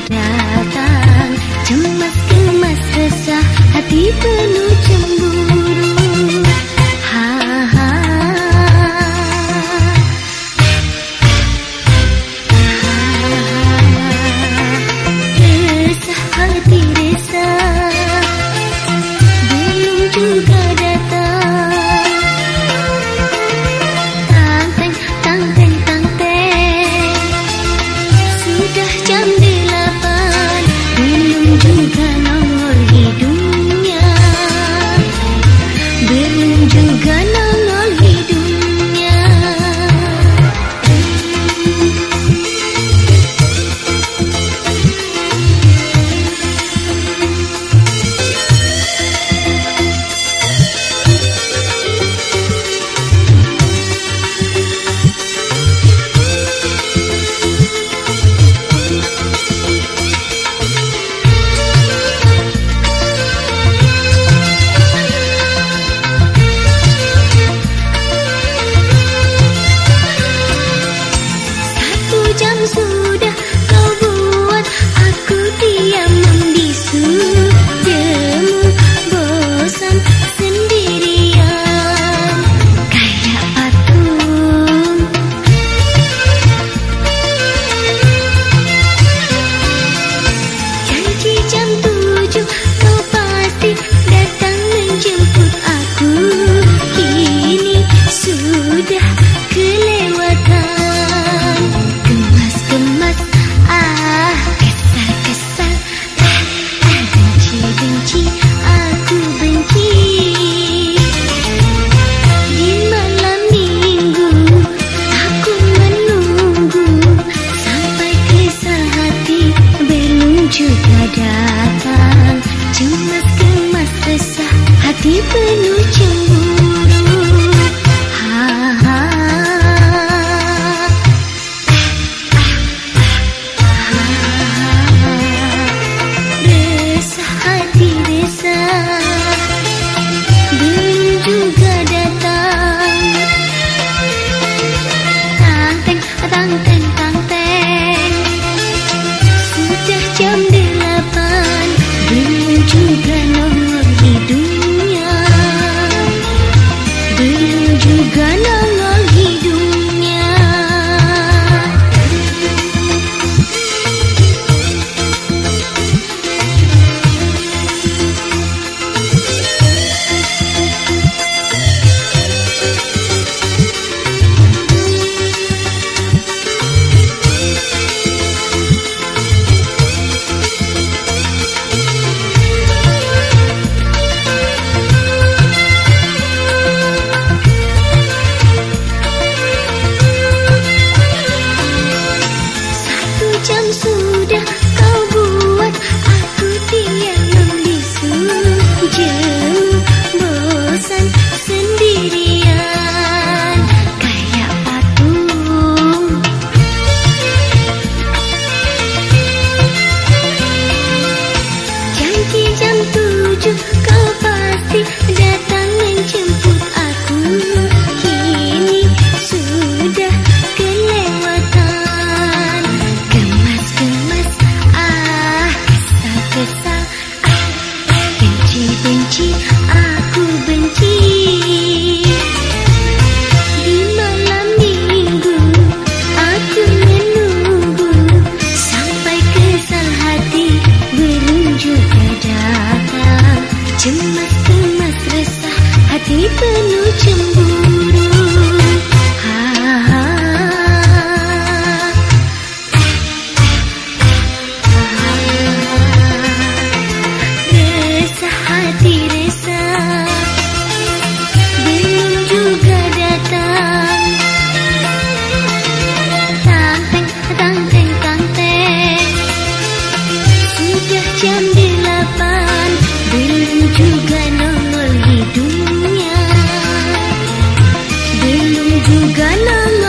datang, cemas kemas resah, hati penuh cemburu. Ha ha. Resah hati resah, belum juga datang. Tang teng tang teng, sudah jam 8, belum juga nongol hidungnya, belum juga nongol hidungnya. Jam sudah kau buat aku diam membisu, jemu bosan sendirian kayak patung. Janji jam 7 kau pasti datang menjemput aku, kini sudah kelewatan. Kemas, kesal, benci, aku benci. Di malam minggu, aku menunggu sampai kesal hati belum juga datang. Cemas kemas resah, hati penuh cemburu. Ha ha. Belum juga datang. Tang teng, sudah jam 8, belum juga nongol hidungnya, belum juga nongol hidungnya. Jam sudah kau buat aku diam membisu, jemu bosan sendirian kayak patung. Janji jam 7 kau pasti datang menjemput aku, kini sudah kelewatan. Benci, aku benci. Di malam minggu, aku menunggu sampai kesal hati belum juga datang. Cemas kemas resah, hati penuh cemburu. Ha ha. Hati resah, belum juga datang. Tang teng, sudah jam 8, belum juga nongol hidungnya, belum juga nongol.